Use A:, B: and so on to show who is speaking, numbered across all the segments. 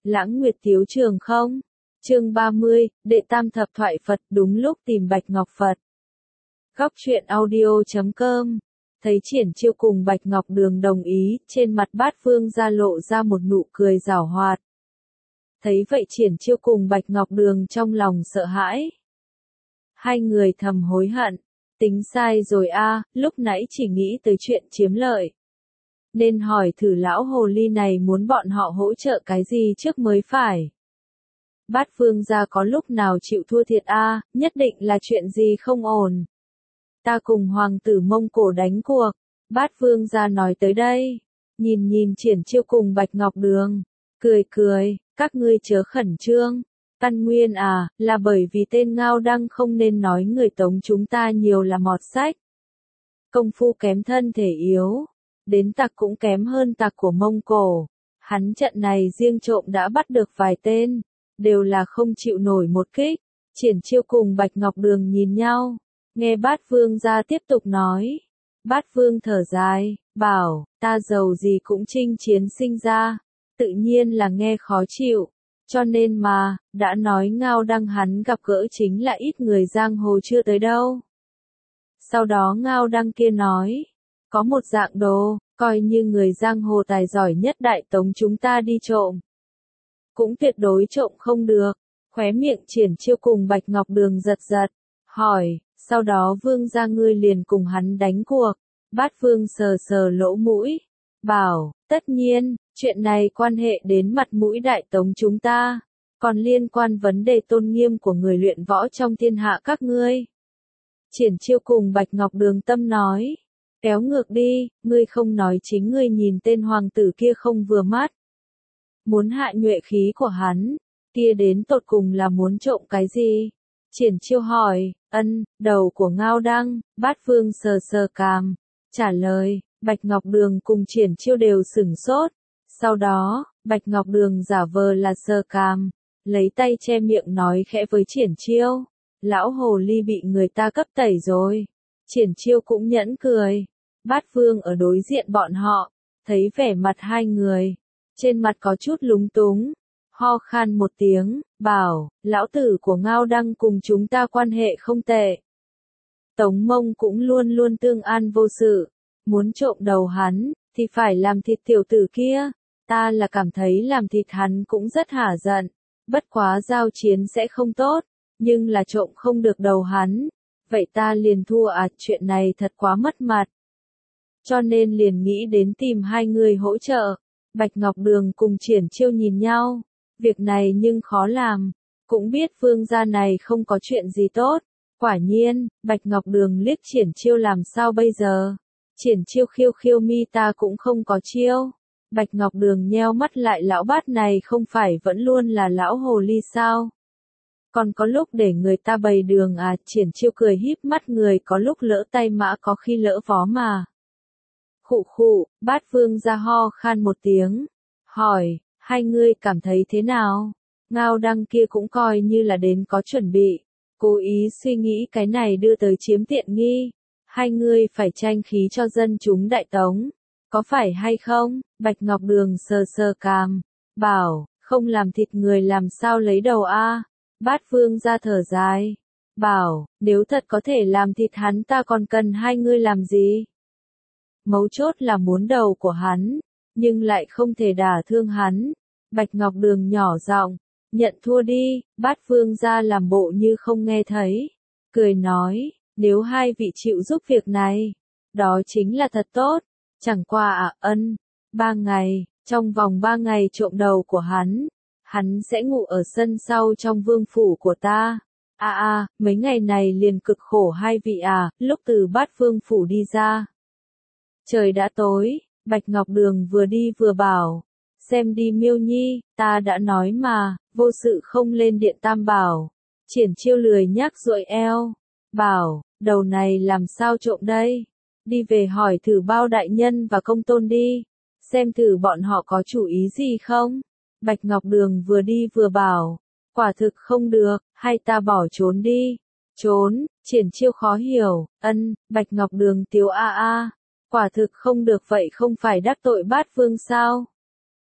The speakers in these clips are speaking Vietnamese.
A: Lãng Nguyệt Tiếu Trường không? Chương 30, Đệ Tam Thập Thoại Phật đúng lúc tìm Bạch Ngọc Phật. Góc truyện audio.com. Thấy Triển Chiêu cùng Bạch Ngọc Đường đồng ý, trên mặt Bát Vương gia lộ ra một nụ cười giảo hoạt. Thấy vậy Triển Chiêu cùng Bạch Ngọc Đường trong lòng sợ hãi. Hai người thầm hối hận, tính sai rồi a, lúc nãy chỉ nghĩ tới chuyện chiếm lợi. Nên hỏi thử lão hồ ly này muốn bọn họ hỗ trợ cái gì trước mới phải. Bát Vương gia có lúc nào chịu thua thiệt a, nhất định là chuyện gì không ổn. Ta cùng hoàng tử Mông Cổ đánh cuộc. Bát Vương gia nói tới đây, nhìn Triển Chiêu cùng Bạch Ngọc Đường, cười, các ngươi chớ khẩn trương. Căn nguyên à, là bởi vì tên Ngao Đăng không nên nói người Tống chúng ta nhiều là mọt sách. Công phu kém thân thể yếu, đến tặc cũng kém hơn tặc của Mông Cổ. Hắn trận này riêng trộm đã bắt được vài tên, đều là không chịu nổi một kích. Triển Chiêu cùng Bạch Ngọc Đường nhìn nhau, nghe Bát Vương gia tiếp tục nói. Bát Vương thở dài, bảo, ta giàu gì cũng chinh chiến sinh ra, tự nhiên là nghe khó chịu. Cho nên mà, đã nói Ngao Đăng hắn gặp gỡ chính là ít người giang hồ chưa tới đâu. Sau đó Ngao Đăng kia nói, có một dạng đồ, coi như người giang hồ tài giỏi nhất Đại Tống chúng ta đi trộm. Cũng tuyệt đối trộm không được. Khóe miệng Triển Chiêu cùng Bạch Ngọc Đường giật, hỏi, sau đó Vương gia ngươi liền cùng hắn đánh cuộc. Bát Vương sờ lỗ mũi, bảo, tất nhiên, chuyện này quan hệ đến mặt mũi Đại Tống chúng ta, còn liên quan vấn đề tôn nghiêm của người luyện võ trong thiên hạ các ngươi. Triển Chiêu cùng Bạch Ngọc Đường tâm nói, kéo ngược đi, ngươi không nói chính ngươi nhìn tên hoàng tử kia không vừa mắt. Muốn hạ nhuệ khí của hắn, kia đến tột cùng là muốn trộm cái gì? Triển Chiêu hỏi, đầu của Ngao Đăng. Bát Vương sờ cằm, trả lời. Bạch Ngọc Đường cùng Triển Chiêu đều sửng sốt. Sau đó, Bạch Ngọc Đường giả vờ là sờ cằm, lấy tay che miệng nói khẽ với Triển Chiêu, lão hồ ly bị người ta cấp tẩy rồi. Triển Chiêu cũng nhẫn cười. Bát Vương ở đối diện bọn họ, thấy vẻ mặt hai người, trên mặt có chút lúng túng, ho khan một tiếng, bảo, lão tử của Ngao Đăng cùng chúng ta quan hệ không tệ. Tống Mông cũng luôn tương an vô sự, muốn trộm đầu hắn, thì phải làm thịt tiểu tử kia. Ta là cảm thấy làm thịt hắn cũng rất hả giận, bất quá giao chiến sẽ không tốt, nhưng là trộm không được đầu hắn. Vậy ta liền thua à, chuyện này thật quá mất mặt. Cho nên liền nghĩ đến tìm hai người hỗ trợ. Bạch Ngọc Đường cùng Triển Chiêu nhìn nhau, việc này nhưng khó làm, cũng biết Vương gia này không có chuyện gì tốt. Quả nhiên, Bạch Ngọc Đường liếc Triển Chiêu làm sao bây giờ? Triển Chiêu khiêu mi ta cũng không có chiêu. Bạch Ngọc Đường nheo mắt lại, lão Bát này không phải vẫn luôn là lão hồ ly sao? Còn có lúc để người ta bày đường à? Triển Chiêu cười híp mắt, người có lúc lỡ tay mã có khi lỡ vó mà. Khụ, Bát Vương ra ho khan một tiếng, hỏi, hai ngươi cảm thấy thế nào? Ngao Đăng kia cũng coi như là đến có chuẩn bị, cố ý suy nghĩ cái này đưa tới chiếm tiện nghi. Hai ngươi phải tranh khí cho dân chúng Đại Tống, có phải hay không? Bạch Ngọc Đường sờ cằm, bảo, không làm thịt người làm sao lấy đầu a? Bát Vương ra thở dài, bảo, nếu thật có thể làm thịt hắn ta còn cần hai ngươi làm gì? Mấu chốt là muốn đầu của hắn, nhưng lại không thể đả thương hắn. Bạch Ngọc Đường nhỏ giọng, nhận thua đi. Bát Vương gia làm bộ như không nghe thấy, cười nói, nếu hai vị chịu giúp việc này, đó chính là thật tốt. Chẳng qua 3 ngày, trong vòng 3 ngày trộm đầu của hắn sẽ ngủ ở sân sau trong vương phủ của ta. Mấy ngày này liền cực khổ hai vị à. Lúc từ Bát Vương phủ đi ra, trời đã tối. Bạch Ngọc Đường vừa đi vừa bảo, xem đi Miêu Nhi, ta đã nói mà, vô sự không lên điện Tam Bảo. Triển Chiêu lười nhác duỗi eo, bảo, đầu này làm sao trộm đây? Đi về hỏi thử Bao đại nhân và Công Tôn đi, xem thử bọn họ có chủ ý gì không? Bạch Ngọc Đường vừa đi vừa bảo, quả thực không được, hay ta bỏ trốn đi? Trốn? Triển Chiêu khó hiểu, Bạch Ngọc Đường tiếu quả thực không được, vậy không phải đắc tội Bát Vương sao?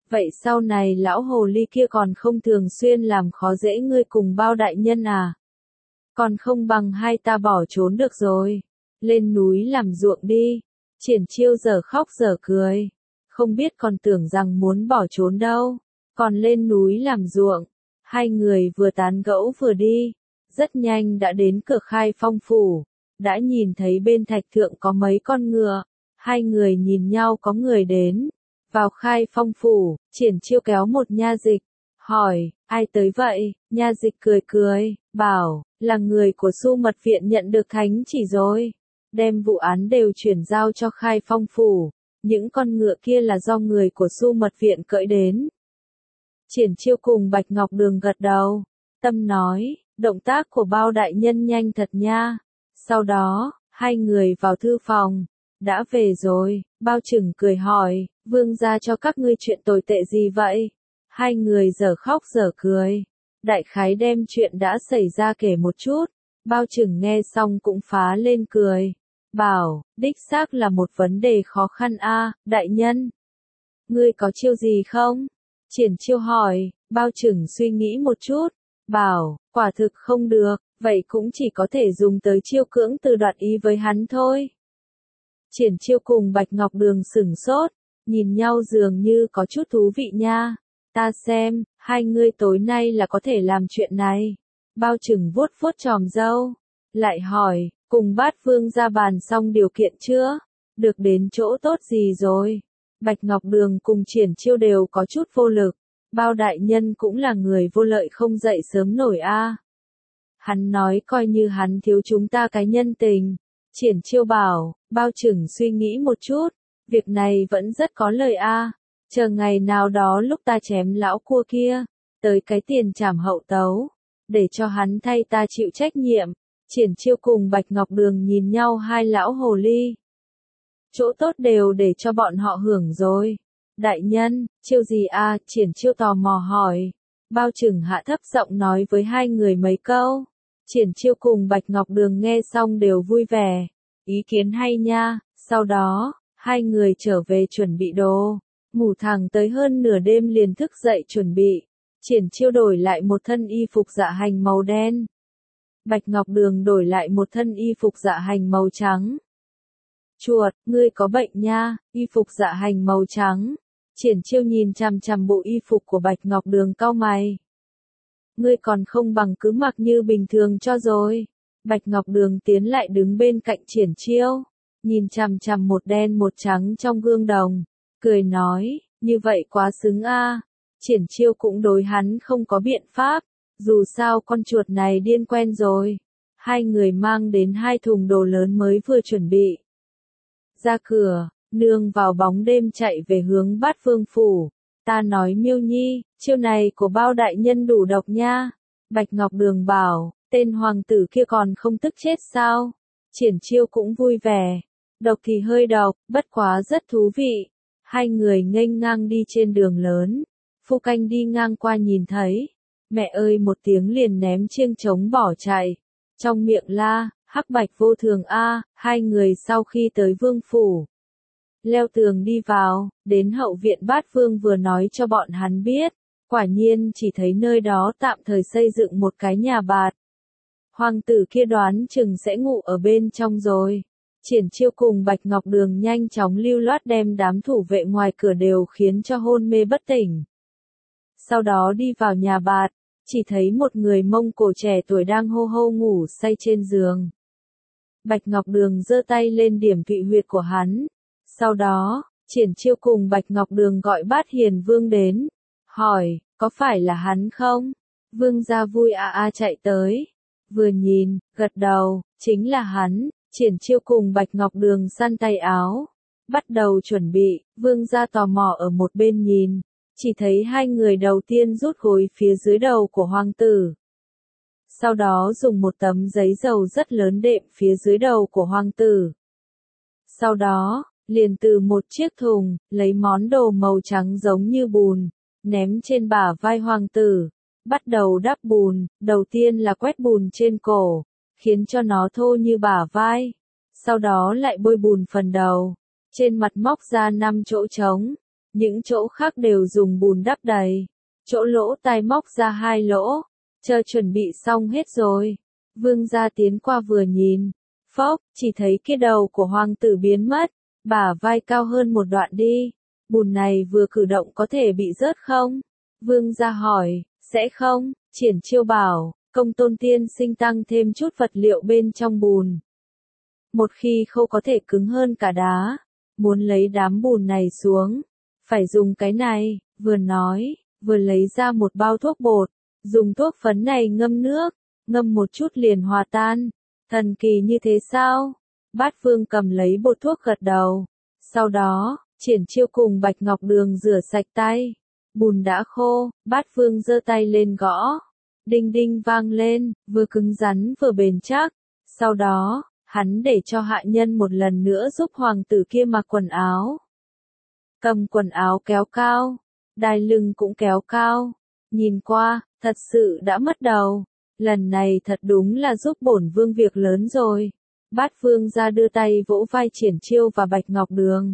A: Vậy sau này lão hồ ly kia còn không thường xuyên làm khó dễ ngươi cùng Bao đại nhân à? Còn không bằng hai ta bỏ trốn được rồi. Lên núi làm ruộng đi. Triển Chiêu giờ khóc giờ cười. Không biết còn tưởng rằng muốn bỏ trốn đâu. Còn lên núi làm ruộng. Hai người vừa tán gẫu vừa đi. Rất nhanh đã đến cửa Khai Phong phủ. Đã nhìn thấy bên thạch thượng có mấy con ngựa. Hai người nhìn nhau có người đến. Vào Khai Phong phủ, Triển Chiêu kéo một nha dịch. Hỏi, ai tới vậy? Nha dịch cười cười, bảo, là người của Su Mật Viện nhận được thánh chỉ rồi. Đem vụ án đều chuyển giao cho Khai Phong phủ. Những con ngựa kia là do người của Su Mật Viện cưỡi đến. Triển Chiêu cùng Bạch Ngọc Đường gật đầu. Tâm nói, động tác của Bao đại nhân nhanh thật nha. Sau đó, hai người vào thư phòng. Đã về rồi, Bao Trừng cười hỏi, vương gia cho các ngươi chuyện tồi tệ gì vậy? Hai người giờ khóc giờ cười. Đại khái đem chuyện đã xảy ra kể một chút. Bao Trừng nghe xong cũng phá lên cười. Bảo, đích xác là một vấn đề khó khăn a, đại nhân. Ngươi có chiêu gì không? Triển Chiêu hỏi. Bao Trừng suy nghĩ một chút. Bảo, quả thực không được, vậy cũng chỉ có thể dùng tới chiêu cưỡng từ đoạt ý với hắn thôi. Triển Chiêu cùng Bạch Ngọc Đường sửng sốt, nhìn nhau dường như có chút thú vị nha. Ta xem, hai ngươi tối nay là có thể làm chuyện này. Bao Trừng vuốt vuốt chòm râu, lại hỏi, cùng Bát Vương ra bàn xong điều kiện chưa? Được đến chỗ tốt gì rồi? Bạch Ngọc Đường cùng Triển Chiêu đều có chút vô lực. Bao đại nhân cũng là người vô lợi không dậy sớm nổi a. Hắn nói coi như hắn thiếu chúng ta cái nhân tình. Triển Chiêu bảo, Bao Trừng suy nghĩ một chút, việc này vẫn rất có lời a. Chờ ngày nào đó lúc ta chém lão cua kia, tới cái tiền trảm hậu tấu, để cho hắn thay ta chịu trách nhiệm. Triển Chiêu cùng Bạch Ngọc Đường nhìn nhau hai lão hồ ly. Chỗ tốt đều để cho bọn họ hưởng rồi. Đại nhân, chiêu gì a? Triển Chiêu tò mò hỏi. Bao Trừng hạ thấp giọng nói với hai người mấy câu. Triển Chiêu cùng Bạch Ngọc Đường nghe xong đều vui vẻ. Ý kiến hay nha. Sau đó, hai người trở về chuẩn bị đồ. Ngủ thẳng tới hơn nửa đêm liền thức dậy chuẩn bị. Triển Chiêu đổi lại một thân y phục dạ hành màu đen. Bạch Ngọc Đường đổi lại một thân y phục dạ hành màu trắng. Chuột, ngươi có bệnh nha, y phục dạ hành màu trắng. Triển Chiêu nhìn chằm chằm bộ y phục của Bạch Ngọc Đường cau mày. Ngươi còn không bằng cứ mặc như bình thường cho rồi. Bạch Ngọc Đường tiến lại đứng bên cạnh Triển Chiêu, nhìn chằm chằm một đen một trắng trong gương đồng, cười nói, như vậy quá xứng a. Triển Chiêu cũng đối hắn không có biện pháp, dù sao con chuột này điên quen rồi. Hai người mang đến hai thùng đồ lớn mới vừa chuẩn bị. Ra cửa, nương vào bóng đêm chạy về hướng Bát Vương phủ. Ta nói Miêu Nhi, chiêu này của Bao đại nhân đủ độc nha. Bạch Ngọc Đường bảo, tên hoàng tử kia còn không tức chết sao? Triển Chiêu cũng vui vẻ. Độc thì hơi độc, bất quá rất thú vị. Hai người nghênh ngang đi trên đường lớn. Phu canh đi ngang qua nhìn thấy. Mẹ ơi một tiếng liền ném chiêng trống bỏ chạy. Trong miệng la, hắc bạch vô thường a. Hai người sau khi tới vương phủ, leo tường đi vào, đến hậu viện Bát Vương vừa nói cho bọn hắn biết. Quả nhiên chỉ thấy nơi đó tạm thời xây dựng một cái nhà bạt. Hoàng tử kia đoán chừng sẽ ngủ ở bên trong rồi. Triển Chiêu cùng Bạch Ngọc Đường nhanh chóng lưu loát đem đám thủ vệ ngoài cửa đều khiến cho hôn mê bất tỉnh. Sau đó đi vào nhà bạt, chỉ thấy một người Mông Cổ trẻ tuổi đang hô hô ngủ say trên giường. Bạch Ngọc Đường giơ tay lên điểm tụy huyệt của hắn. Sau đó, Triển Chiêu cùng Bạch Ngọc Đường gọi Bát Hiền Vương đến, hỏi, có phải là hắn không? Vương gia vui chạy tới, vừa nhìn, gật đầu, chính là hắn. Triển Chiêu cùng Bạch Ngọc Đường săn tay áo, bắt đầu chuẩn bị. Vương gia tò mò ở một bên nhìn, chỉ thấy hai người đầu tiên rút gối phía dưới đầu của hoàng tử. Sau đó dùng một tấm giấy dầu rất lớn đệm phía dưới đầu của hoàng tử. Sau đó, liền từ một chiếc thùng, lấy món đồ màu trắng giống như bùn, ném trên bả vai hoàng tử, bắt đầu đắp bùn. Đầu tiên là quét bùn trên cổ, khiến cho nó thô như bả vai. Sau đó lại bôi bùn phần đầu, trên mặt móc ra 5 chỗ trống, những chỗ khác đều dùng bùn đắp đầy. Chỗ lỗ tai móc ra 2 lỗ, chờ chuẩn bị xong hết rồi. Vương gia tiến qua vừa nhìn, phốc, chỉ thấy cái đầu của hoàng tử biến mất, bả vai cao hơn một đoạn đi. Bùn này vừa cử động có thể bị rớt không? Vương gia hỏi, sẽ không, Triển Chiêu bảo, công tôn tiên sinh tăng thêm chút vật liệu bên trong bùn. Một khi khâu có thể cứng hơn cả đá, muốn lấy đám bùn này xuống, phải dùng cái này, vừa nói, vừa lấy ra một bao thuốc bột, dùng thuốc phấn này ngâm nước, ngâm một chút liền hòa tan, thần kỳ như thế sao? Bát Vương cầm lấy bột thuốc gật đầu, sau đó, Triển Chiêu cùng Bạch Ngọc Đường rửa sạch tay, bùn đã khô, Bát Vương giơ tay lên gõ, đinh đinh vang lên, vừa cứng rắn vừa bền chắc, sau đó, hắn để cho hạ nhân một lần nữa giúp hoàng tử kia mặc quần áo. Cầm quần áo kéo cao, đai lưng cũng kéo cao, nhìn qua, thật sự đã mất đầu, lần này thật đúng là giúp bổn vương việc lớn rồi. Bát Vương ra đưa tay vỗ vai Triển Chiêu và Bạch Ngọc Đường.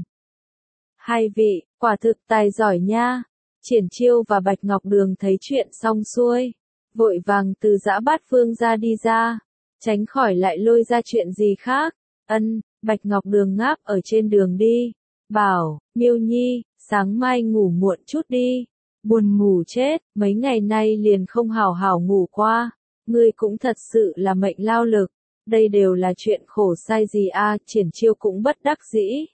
A: Hai vị, quả thực tài giỏi nha. Triển Chiêu và Bạch Ngọc Đường thấy chuyện xong xuôi, vội vàng từ dã Bát Vương ra đi ra, tránh khỏi lại lôi ra chuyện gì khác. Bạch Ngọc Đường ngáp ở trên đường đi, bảo, Miêu Nhi, sáng mai ngủ muộn chút đi, buồn ngủ chết, mấy ngày nay liền không hảo hảo ngủ qua, ngươi cũng thật sự là mệnh lao lực, đây đều là chuyện khổ sai gì a? Triển Chiêu cũng bất đắc dĩ.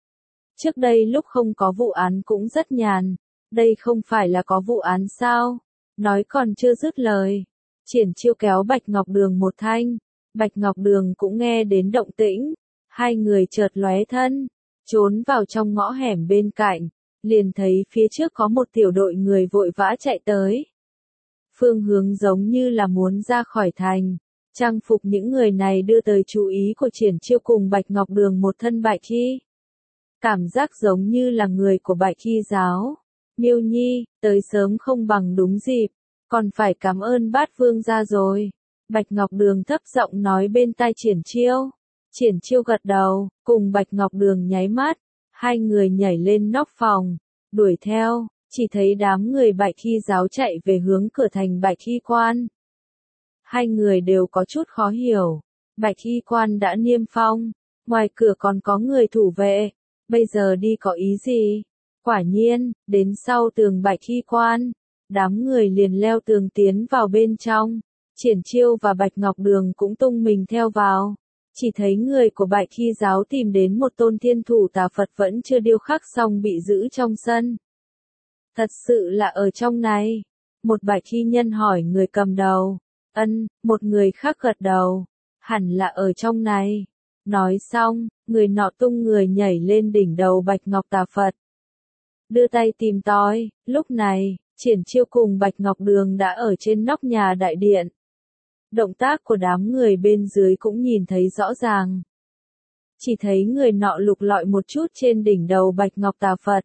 A: Trước đây lúc không có vụ án cũng rất nhàn, đây không phải là có vụ án sao? Nói còn chưa dứt lời, Triển Chiêu kéo Bạch Ngọc Đường một thanh, Bạch Ngọc Đường cũng nghe đến động tĩnh, hai người chợt lóe thân, trốn vào trong ngõ hẻm bên cạnh, liền thấy phía trước có một tiểu đội người vội vã chạy tới. Phương hướng giống như là muốn ra khỏi thành, trang phục những người này đưa tới chú ý của Triển Chiêu cùng Bạch Ngọc Đường một thân bạch y. Cảm giác giống như là người của Bạch Y giáo. Miêu Nhi, tới sớm không bằng đúng dịp, còn phải cảm ơn Bát Vương gia rồi. Bạch Ngọc Đường thấp giọng nói bên tai Triển Chiêu. Triển Chiêu gật đầu, cùng Bạch Ngọc Đường nháy mắt, hai người nhảy lên nóc phòng, đuổi theo, chỉ thấy đám người Bạch Y giáo chạy về hướng cửa thành Bạch Y quan. Hai người đều có chút khó hiểu, Bạch Y quan đã niêm phong, ngoài cửa còn có người thủ vệ, bây giờ đi có ý gì? Quả nhiên, đến sau tường Bạch Y quan, đám người liền leo tường tiến vào bên trong, Triển Chiêu và Bạch Ngọc Đường cũng tung mình theo vào. Chỉ thấy người của Bạch Y giáo tìm đến một tôn thiên thủ tà Phật vẫn chưa điêu khắc xong bị giữ trong sân. Thật sự là ở trong này. Một Bạch Y nhân hỏi người cầm đầu. Một người khác gật đầu. Hẳn là ở trong này. Nói xong, người nọ tung người nhảy lên đỉnh đầu Bạch Ngọc tà Phật. Đưa tay tìm tòi, lúc này, Triển Chiêu cùng Bạch Ngọc Đường đã ở trên nóc nhà đại điện. Động tác của đám người bên dưới cũng nhìn thấy rõ ràng. Chỉ thấy người nọ lục lọi một chút trên đỉnh đầu Bạch Ngọc tà Phật.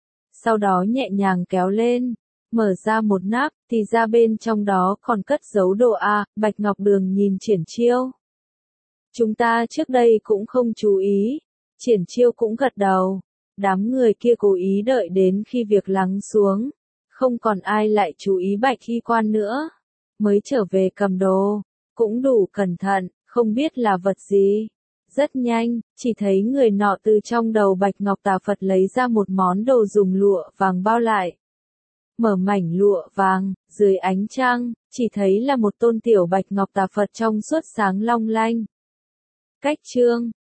A: Sau đó nhẹ nhàng kéo lên, mở ra một nắp, thì ra bên trong đó còn cất giấu đồ a. Bạch Ngọc Đường nhìn Triển Chiêu. Chúng ta trước đây cũng không chú ý. Triển Chiêu cũng gật đầu. Đám người kia cố ý đợi đến khi việc lắng xuống. Không còn ai lại chú ý Bạch Y quan nữa. Mới trở về cầm đồ. Cũng đủ cẩn thận, không biết là vật gì. Rất nhanh, chỉ thấy người nọ từ trong đầu Bạch Ngọc tà Phật lấy ra một món đồ dùng lụa vàng bao lại. Mở mảnh lụa vàng, dưới ánh trăng, chỉ thấy là một tôn tiểu Bạch Ngọc tà Phật trong suốt sáng long lanh. Cách chương